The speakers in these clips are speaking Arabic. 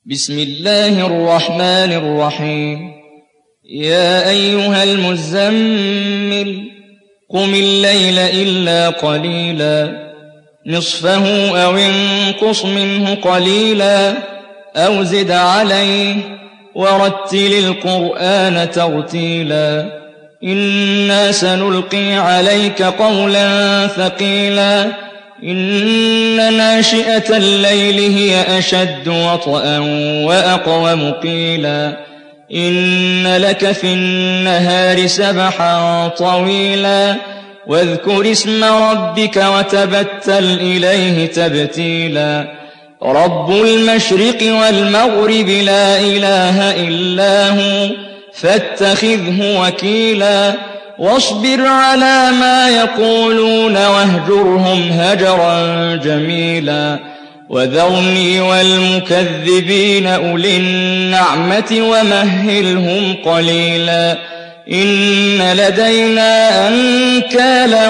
بسم الله الرحمن الرحيم. يا أيها المزمل قم الليل إلا قليلا نصفه أو انقص منه قليلا أو زد عليه ورتل القرآن ترتيلا إنا سنلقي عليك قولا ثقيلا إن ناشئة الليل هي أشد وطئا وأقوم قيلا إن لك في النهار سبحا طويلا واذكر اسم ربك وتبتل إليه تبتيلا رب المشرق والمغرب لا إله إلا هو فاتخذه وكيلا واصبر على ما يقولون واهجرهم هجرا جميلا وذرني والمكذبين أولي النعمة ومهلهم قليلا إن لدينا أنكالا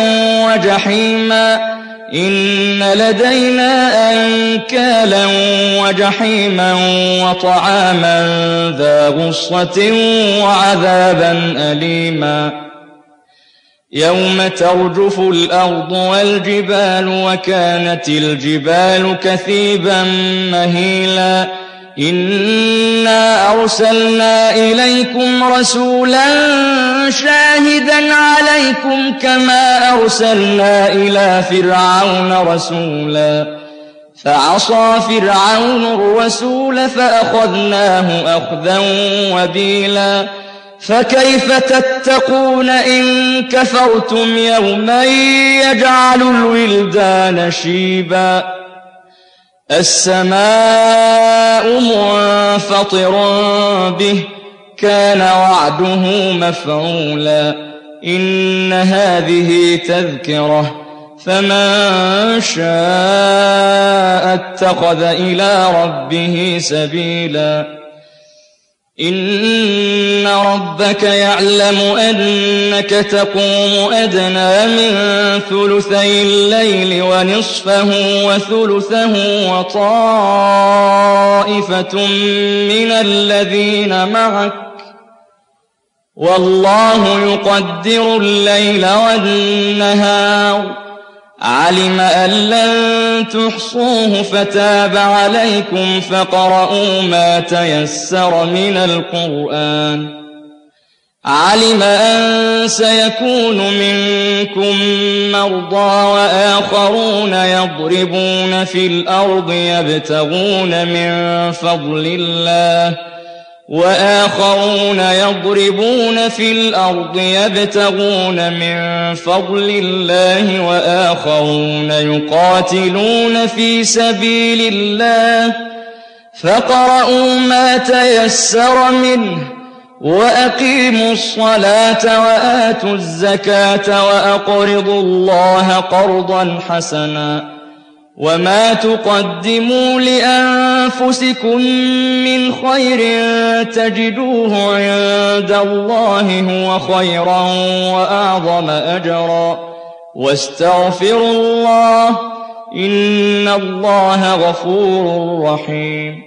وجحيما وطعاما ذا غصة وعذابا أليما يوم ترجف الأرض والجبال وكانت الجبال كثيبا مهيلا إنا أرسلنا إليكم رسولا شاهدا عليكم كما أرسلنا إلى فرعون رسولا فعصى فرعون الرسول فأخذناه أخذا وبيلا فكيف تتقون إن كفرتم يوما يجعل الولدان شيبا السماء منفطر به كان وعده مفعولا إن هذه تذكرة فمن شاء اتخذ إلى ربه سبيلا إن ربك يعلم أنك تقوم أدنى من ثلثي الليل ونصفه وثلثه وطائفة من الذين معك والله يقدر الليل والنهار علم أن لن تحصوه فتاب عليكم فاقرؤوا ما تيسر من القرآن علم أن سيكون منكم مرضى وآخرون يضربون في الأرض يبتغون من فضل الله وآخرون يقاتلون في سبيل الله فاقرؤوا ما تيسر منه وأقيموا الصلاة وآتوا الزكاة وأقرضوا الله قرضا حسنا وما تقدموا لأنفسكم من خير تجدوه عند الله هو خيرا وأعظم أجرا واستغفروا الله إن الله غفور رحيم